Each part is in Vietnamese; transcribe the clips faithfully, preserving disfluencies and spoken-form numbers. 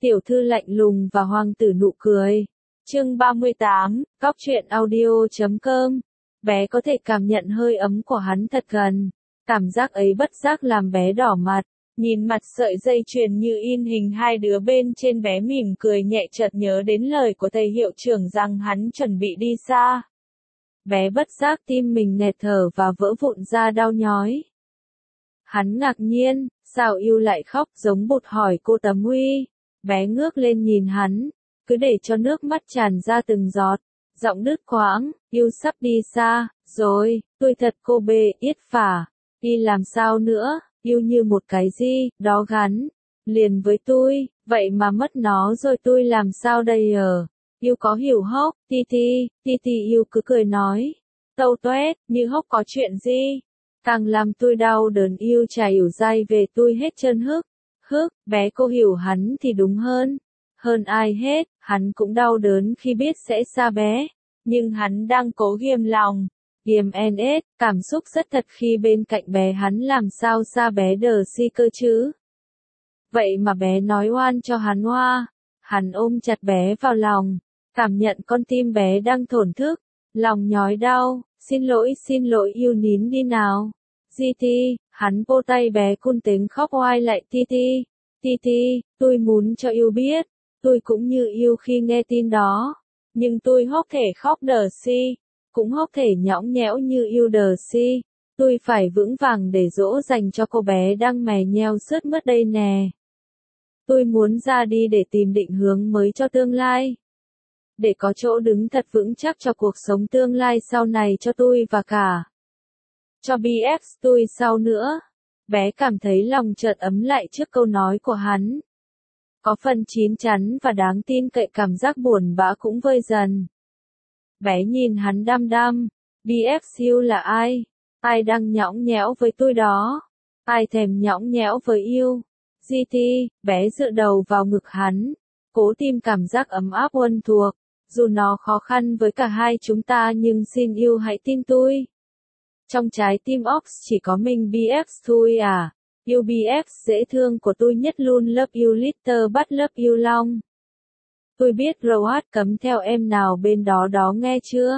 Tiểu thư lạnh lùng và hoàng tử nụ cười. Chương ba mươi tám, Góc truyện audio chấm com. Bé có thể cảm nhận hơi ấm của hắn thật gần. Cảm giác ấy bất giác làm bé đỏ mặt. Nhìn mặt sợi dây chuyền như in hình hai đứa bên trên, bé mỉm cười nhẹ, chợt nhớ đến lời của thầy hiệu trưởng rằng hắn chuẩn bị đi xa. Bé bất giác tim mình nghẹt thở và vỡ vụn ra đau nhói. Hắn ngạc nhiên, sao yêu lại khóc, giống bụt hỏi cô Tấm Huy. Bé ngước lên nhìn hắn, cứ để cho nước mắt tràn ra từng giọt, giọng đứt quãng, yêu sắp đi xa, rồi, tôi thật cô bê, yết phả, đi làm sao nữa, yêu như một cái gì, đó gắn, liền với tôi, vậy mà mất nó rồi tôi làm sao đây ờ, yêu có hiểu hốc, ti ti, ti ti yêu cứ cười nói, tâu tuét, như hốc có chuyện gì, càng làm tôi đau đớn, yêu chả hiểu dai về tôi hết chân hức. Hức, bé cô hiểu hắn thì đúng hơn. Hơn ai hết, hắn cũng đau đớn khi biết sẽ xa bé. Nhưng hắn đang cố ghiềm lòng. Ghiềm en ết, cảm xúc rất thật khi bên cạnh bé, hắn làm sao xa bé đờ si cơ chứ. Vậy mà bé nói oan cho hắn hoa. Hắn ôm chặt bé vào lòng. Cảm nhận con tim bé đang thổn thức. Lòng nhói đau, xin lỗi xin lỗi yêu nín đi nào. Di ti, hắn vô tay bé cun tính khóc oai lại ti ti. Ti ti, tôi muốn cho yêu biết, tôi cũng như yêu khi nghe tin đó. Nhưng tôi hốc thể khóc đờ si, cũng hốc thể nhõng nhẽo như yêu đờ si. Tôi phải vững vàng để dỗ dành cho cô bé đang mè nheo sướt mướt đây nè. Tôi muốn ra đi để tìm định hướng mới cho tương lai. Để có chỗ đứng thật vững chắc cho cuộc sống tương lai sau này cho tôi và cả cho bê ép tôi sau nữa. Bé cảm thấy lòng chợt ấm lại trước câu nói của hắn. Có phần chín chắn và đáng tin cậy, cảm giác buồn bã cũng vơi dần. Bé nhìn hắn đăm đăm. bê ép u là ai? Ai đang nhõng nhẽo với tôi đó? Ai thèm nhõng nhẽo với yêu? giê tê, bé dựa đầu vào ngực hắn. Cố tìm cảm giác ấm áp quen thuộc. Dù nó khó khăn với cả hai chúng ta nhưng xin yêu hãy tin tôi. Trong trái tim Ox chỉ có mình bê ép thôi à. Yêu bê ép dễ thương của tôi nhất luôn, love you little but love you long. Tôi biết Road cấm theo em nào bên đó đó nghe chưa?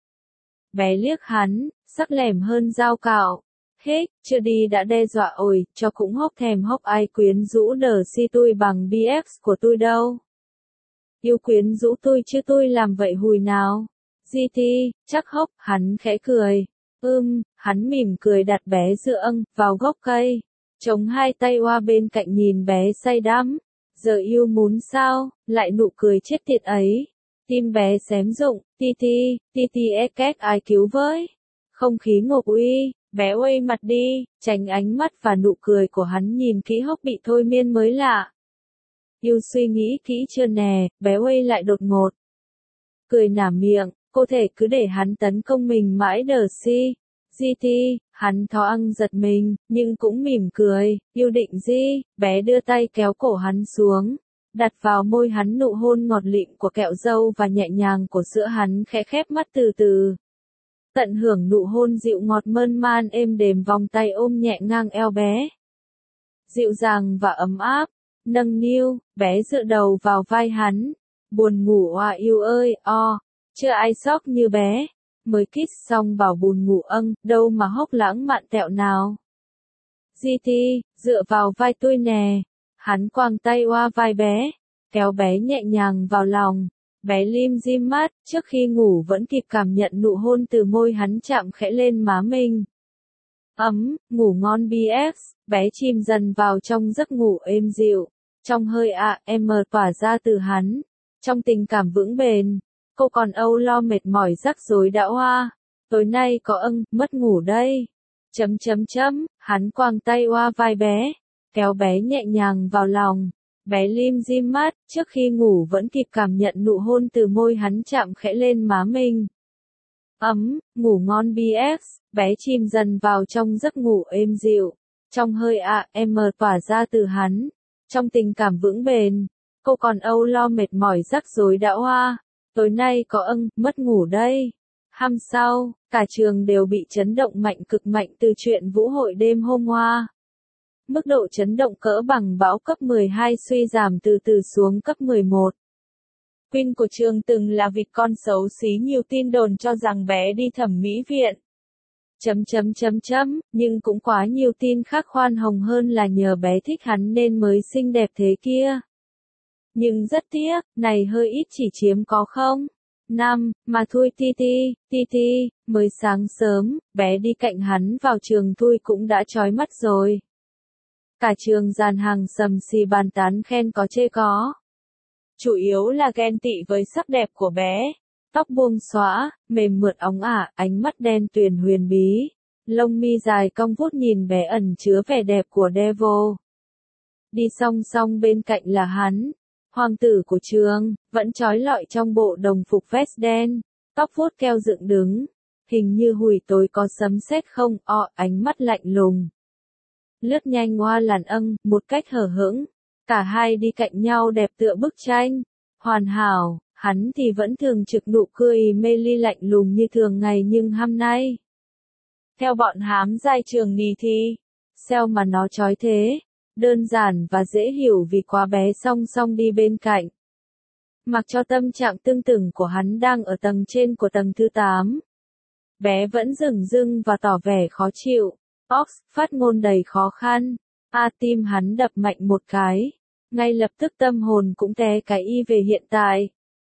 Bé liếc hắn, sắc lẻm hơn dao cạo. Hết, chưa đi đã đe dọa ồi, cho cũng hốc thèm hốc ai quyến rũ đờ si tôi bằng bê ép của tôi đâu. Yêu quyến rũ tôi chứ tôi làm vậy hùi nào. giê tê, chắc hốc, hắn khẽ cười. Ưm, hắn mỉm cười đặt bé dựa âng vào gốc cây, chống hai tay qua bên cạnh nhìn bé say đắm. Giờ yêu muốn sao, lại nụ cười chết tiệt ấy. Tim bé xém rụng, ti ti, ti ti e két ai cứu với. Không khí ngộp uy, bé quay mặt đi, tránh ánh mắt và nụ cười của hắn, nhìn kỹ hốc bị thôi miên mới lạ. Yêu suy nghĩ kỹ chưa nè, bé quay lại đột ngột. Cười nả miệng. Cô thể cứ để hắn tấn công mình mãi đờ si. giê tê, hắn thó ăn giật mình, nhưng cũng mỉm cười, yêu định gì, bé đưa tay kéo cổ hắn xuống, đặt vào môi hắn nụ hôn ngọt lịm của kẹo dâu và nhẹ nhàng của sữa. Hắn khẽ khép mắt từ từ. Tận hưởng nụ hôn dịu ngọt mơn man êm đềm, vòng tay ôm nhẹ ngang eo bé. Dịu dàng và ấm áp, nâng niu, bé dựa đầu vào vai hắn, buồn ngủ à yêu ơi, o. Chưa ai sốc như bé, mới kiss xong bảo buồn ngủ âng, đâu mà hốc lãng mạn tẹo nào. giê tê, dựa vào vai tôi nè, hắn quàng tay qua vai bé, kéo bé nhẹ nhàng vào lòng, bé lim dim mắt, trước khi ngủ vẫn kịp cảm nhận nụ hôn từ môi hắn chạm khẽ lên má mình. Ấm, ngủ ngon bê ép, bé chìm dần vào trong giấc ngủ êm dịu, trong hơi ạ em tỏa ra từ hắn, trong tình cảm vững bền. Cô còn âu lo mệt mỏi rắc rối đã hoa. Tối nay có âng, mất ngủ đây. Chấm chấm chấm, hắn quàng tay qua vai bé, kéo bé nhẹ nhàng vào lòng. Bé lim dim mắt, trước khi ngủ vẫn kịp cảm nhận nụ hôn từ môi hắn chạm khẽ lên má mình. Ấm, ngủ ngon bê ép, bé chìm dần vào trong giấc ngủ êm dịu. Trong hơi ạ em tỏa ra từ hắn, trong tình cảm vững bền. Cô còn âu lo mệt mỏi rắc rối đã hoa. Tối nay có âng, mất ngủ đây. Hôm sau, cả trường đều bị chấn động mạnh cực mạnh từ chuyện vũ hội đêm hôm qua. Mức độ chấn động cỡ bằng bão cấp mười hai suy giảm từ từ xuống cấp mười một. Queen của trường từng là vịt con xấu xí, nhiều tin đồn cho rằng bé đi thẩm mỹ viện. Chấm chấm chấm chấm, nhưng cũng quá nhiều tin khác khoan hồng hơn là nhờ bé thích hắn nên mới xinh đẹp thế kia. Nhưng rất tiếc, này hơi ít chỉ chiếm có không? Năm, mà thôi ti ti, ti ti, mới sáng sớm, bé đi cạnh hắn vào trường thui cũng đã chói mắt rồi. Cả trường dàn hàng sầm xì bàn tán khen có chê có. Chủ yếu là ghen tị với sắc đẹp của bé. Tóc buông xõa, mềm mượt óng ả, ánh mắt đen tuyền huyền bí. Lông mi dài cong vút nhìn bé ẩn chứa vẻ đẹp của Devil. Đi song song bên cạnh là hắn. Hoàng tử của trường, vẫn trói lọi trong bộ đồng phục vest đen, tóc vuốt keo dựng đứng. Hình như hủi tối có sấm sét không, o, ánh mắt lạnh lùng. Lướt nhanh qua làn âng, một cách hở hững. Cả hai đi cạnh nhau đẹp tựa bức tranh. Hoàn hảo, hắn thì vẫn thường trực nụ cười mê ly lạnh lùng như thường ngày nhưng hôm nay. Theo bọn hám giai trường nì thì, sao mà nó chói thế? Đơn giản và dễ hiểu vì quá bé song song đi bên cạnh. Mặc cho tâm trạng tương tự của hắn đang ở tầng trên của tầng thứ tám. Bé vẫn dửng dưng và tỏ vẻ khó chịu. Ox, phát ngôn đầy khó khăn. A tim hắn đập mạnh một cái. Ngay lập tức tâm hồn cũng té cái y về hiện tại.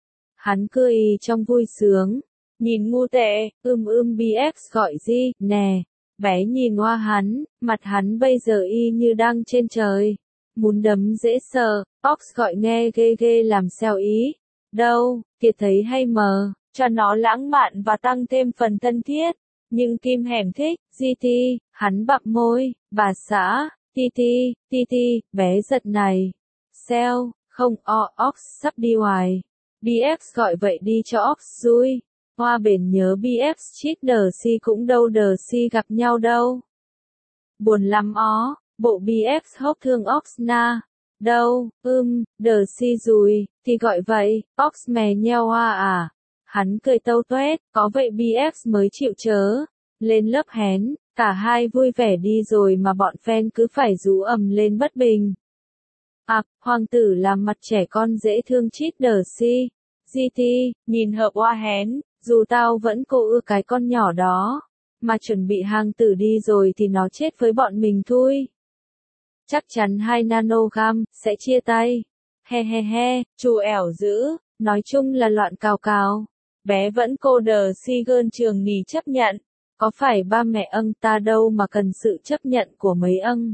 Hắn cười trong vui sướng. Nhìn ngu tệ, ưm ưm bê ép gọi gì, nè. Bé nhìn qua hắn, mặt hắn bây giờ y như đang trên trời. Muốn đấm dễ sợ, Ox gọi nghe ghê ghê làm sao ý. Đâu, kiệt thấy hay mờ, cho nó lãng mạn và tăng thêm phần thân thiết. Nhưng Kim Hẻm thích, gi ti, hắn bặm môi, bà xã, ti ti, ti ti, bé giật này. Sao, không o, Ox sắp đi hoài. bê ép gọi vậy đi cho Ox vui. Hoa bền nhớ bê ép chít đờ si cũng đâu đờ si gặp nhau đâu. Buồn lắm ó, bộ bê ép hốc thương Ox na. Đâu, ưm, đờ si rùi, thì gọi vậy, Ox mè nheo hoa à. Hắn cười tâu tuét, có vậy bê ép mới chịu chớ. Lên lớp hén, cả hai vui vẻ đi rồi mà bọn fan cứ phải rú ầm lên bất bình. À, hoàng tử làm mặt trẻ con dễ thương chít đờ si. gi ti, nhìn hợp hoa hén, dù tao vẫn cô ưa cái con nhỏ đó. Mà chuẩn bị hàng tử đi rồi thì nó chết với bọn mình thôi. Chắc chắn hai nanogam, sẽ chia tay. He he he, chú ẻo dữ, nói chung là loạn cào cào. Bé vẫn cô đờ si gơn trường nì chấp nhận. Có phải ba mẹ âng ta đâu mà cần sự chấp nhận của mấy âng.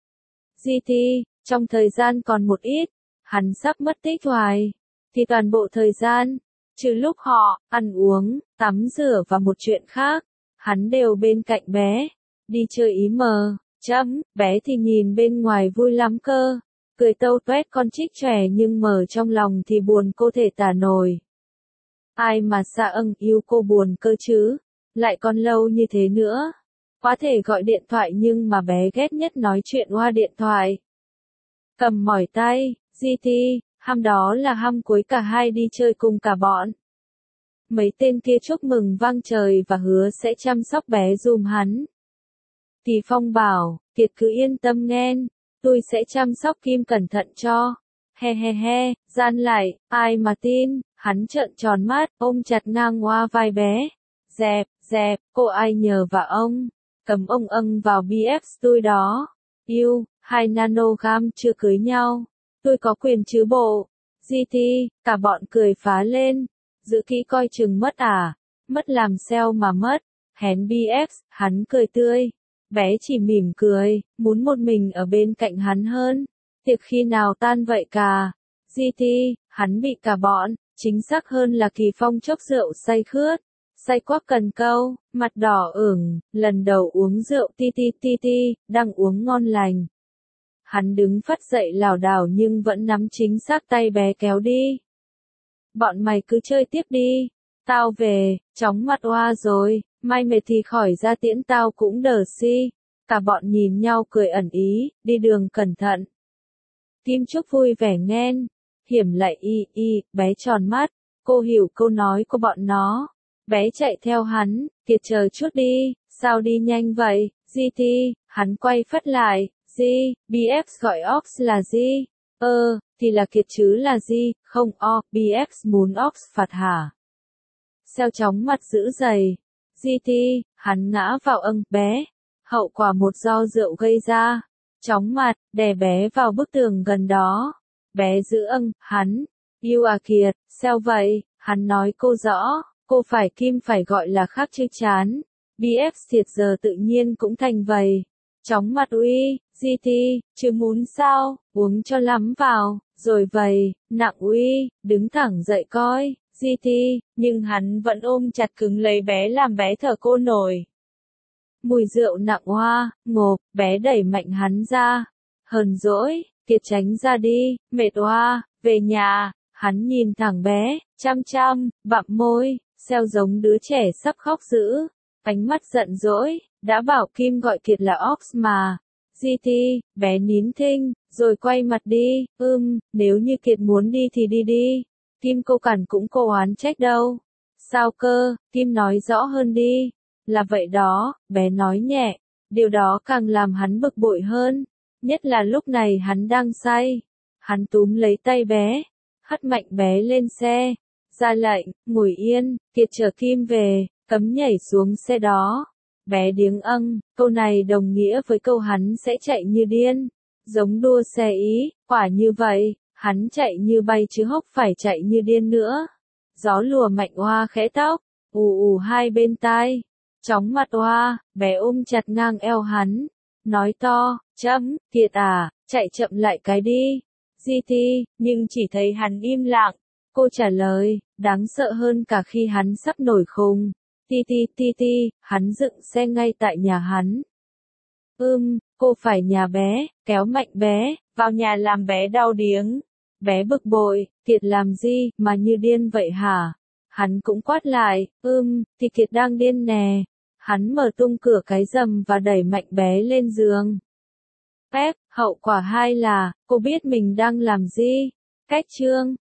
gi ti, trong thời gian còn một ít, hắn sắp mất tích hoài. Thì toàn bộ thời gian, trừ lúc họ, ăn uống, tắm rửa và một chuyện khác, hắn đều bên cạnh bé. Đi chơi ý mờ, chấm, bé thì nhìn bên ngoài vui lắm cơ. Cười tâu tuét con trích trẻ nhưng mờ trong lòng thì buồn cô thể tả nổi. Ai mà xa âng yêu cô buồn cơ chứ, lại còn lâu như thế nữa. Có thể gọi điện thoại nhưng mà bé ghét nhất nói chuyện qua điện thoại. Cầm mỏi tay, gi ti, hôm đó là hôm cuối cả hai đi chơi cùng cả bọn. Mấy tên kia chúc mừng vang trời và hứa sẽ chăm sóc bé dùm hắn. Kỳ Phong bảo, Kiệt cứ yên tâm nghen, tôi sẽ chăm sóc Kim cẩn thận cho. He he he, gian lại, ai mà tin, hắn trợn tròn mắt, ôm chặt ngang qua vai bé. Dẹp, dẹp, cô ai nhờ và ông, cầm ông âng vào bê ép tôi đó. Yêu, hai nanogam chưa cưới nhau, tôi có quyền chứ bộ. gi ti, cả bọn cười phá lên. Giữ kỹ coi chừng mất à, mất làm sao mà mất. Hén bê ép, hắn cười tươi. Bé chỉ mỉm cười, muốn một mình ở bên cạnh hắn hơn. Tiệc khi nào tan vậy cả. gi ti, hắn bị cả bọn, chính xác hơn là Kỳ Phong chốc rượu say khướt. Say quắc cần câu, mặt đỏ ửng, lần đầu uống rượu ti ti ti ti, đang uống ngon lành. Hắn đứng phắt dậy lảo đảo nhưng vẫn nắm chính xác tay bé kéo đi. Bọn mày cứ chơi tiếp đi, tao về, chóng mặt oa rồi, mai mệt thì khỏi ra tiễn tao cũng đờ si. Cả bọn nhìn nhau cười ẩn ý, đi đường cẩn thận. Kim Trúc vui vẻ nghen, hiểm lại y y, bé tròn mắt, cô hiểu câu nói của bọn nó. Bé chạy theo hắn, Kiệt chờ chút đi, sao đi nhanh vậy, gi ti, hắn quay phắt lại, Gì, bê ép gọi Ox là gì? Ơ, thì là Kiệt chứ là gì, không o, bê ép muốn Ox phạt hả? Xeo chóng mặt dữ dày. giê tê, hắn ngã vào âng, bé. Hậu quả một do rượu gây ra. Chóng mặt, đè bé vào bức tường gần đó. Bé giữ âng, hắn. Yêu à Kiệt, sao vậy? Hắn nói cô rõ, cô phải Kim phải gọi là khác chứ chán. bê ép thiệt giờ tự nhiên cũng thành vầy. Chóng mặt uy, giê tê, chứ muốn sao, uống cho lắm vào, rồi vầy, nặng uy, đứng thẳng dậy coi, giê tê, nhưng hắn vẫn ôm chặt cứng lấy bé làm bé thở cô nổi. Mùi rượu nặng hoa, ngộp, bé đẩy mạnh hắn ra. Hờn dỗi, Kiệt tránh ra đi, mệt hoa, về nhà, hắn nhìn thẳng bé, chăm chăm, bặm môi, xeo giống đứa trẻ sắp khóc dữ. Ánh mắt giận dỗi, đã bảo Kim gọi Kiệt là Ox mà. giê tê, bé nín thinh, rồi quay mặt đi, ưm, nếu như Kiệt muốn đi thì đi đi. Kim cô cản cũng cô oán trách đâu. Sao cơ, Kim nói rõ hơn đi. Là vậy đó, bé nói nhẹ, điều đó càng làm hắn bực bội hơn, nhất là lúc này hắn đang say. Hắn túm lấy tay bé, hất mạnh bé lên xe, ra lệnh, ngồi yên, Kiệt chở Kim về, cấm nhảy xuống xe đó. Bé điếng âng, câu này đồng nghĩa với câu hắn sẽ chạy như điên, giống đua xe ý, quả như vậy, hắn chạy như bay chứ hốc phải chạy như điên nữa. Gió lùa mạnh hoa khẽ tóc, ù ù hai bên tai. Chóng mặt hoa, bé ôm chặt ngang eo hắn, nói to, chấm, Kiệt à, chạy chậm lại cái đi. giê tê, nhưng chỉ thấy hắn im lặng, cô trả lời, đáng sợ hơn cả khi hắn sắp nổi khùng. Ti ti ti ti, hắn dựng xe ngay tại nhà hắn. Ưm, cô phải nhà bé, kéo mạnh bé, vào nhà làm bé đau điếng. Bé bực bội, Kiệt làm gì mà như điên vậy hả? Hắn cũng quát lại, ưm, thì Kiệt đang điên nè. Hắn mở tung cửa cái rầm và đẩy mạnh bé lên giường. Pep, hậu quả hai là, cô biết mình đang làm gì? Cách chương